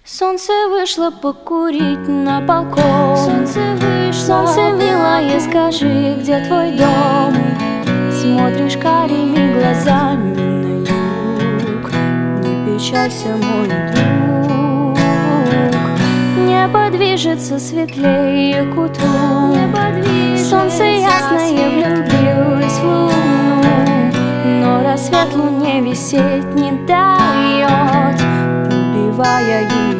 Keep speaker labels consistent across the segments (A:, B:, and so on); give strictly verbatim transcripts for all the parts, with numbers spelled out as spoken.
A: Солнце вышло покурить на балкон.
B: Солнце вышло.
A: Солнце милое, скажи, где твой дом? Смотришь карими глазами на юг. Не печалься, мой друг. Небо движется светлее к утру. Солнце ясное влюбилось в луну, но рассвет луне висеть не дает, убивая ее.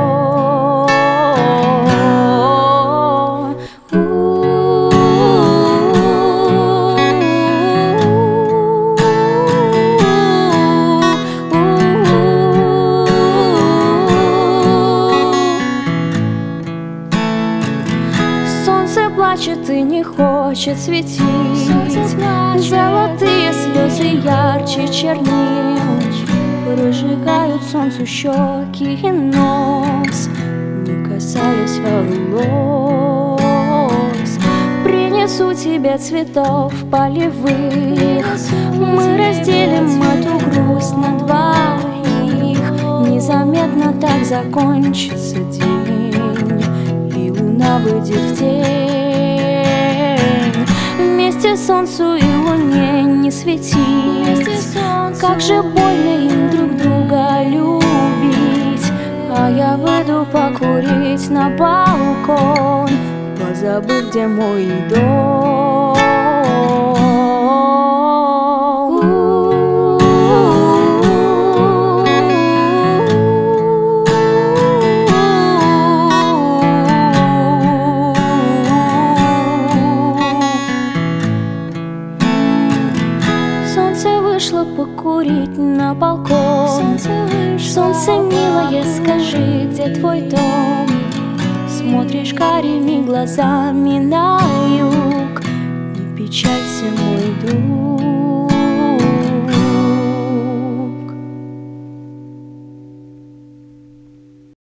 A: Солнце плачет и не хочет светить. Золотые слезы ярче чернил прожигают солнцу щеки и нос, не касаясь волос. Принесу тебе цветов полевых, мы разделим эту грусть на двоих. Незаметно так закончится день, и луна выйдет в тень. Вместе солнцу и луне не светить. Как же больно им друг друга любить. А я выйду покурить на балкон, позабыв, где мой дом. Солнце вышло покурить на балкон.
B: Солнце вышло.
A: Солнце милое, скажи, где твой дом? Смотришь карими глазами на юг. Не печалься, мой друг.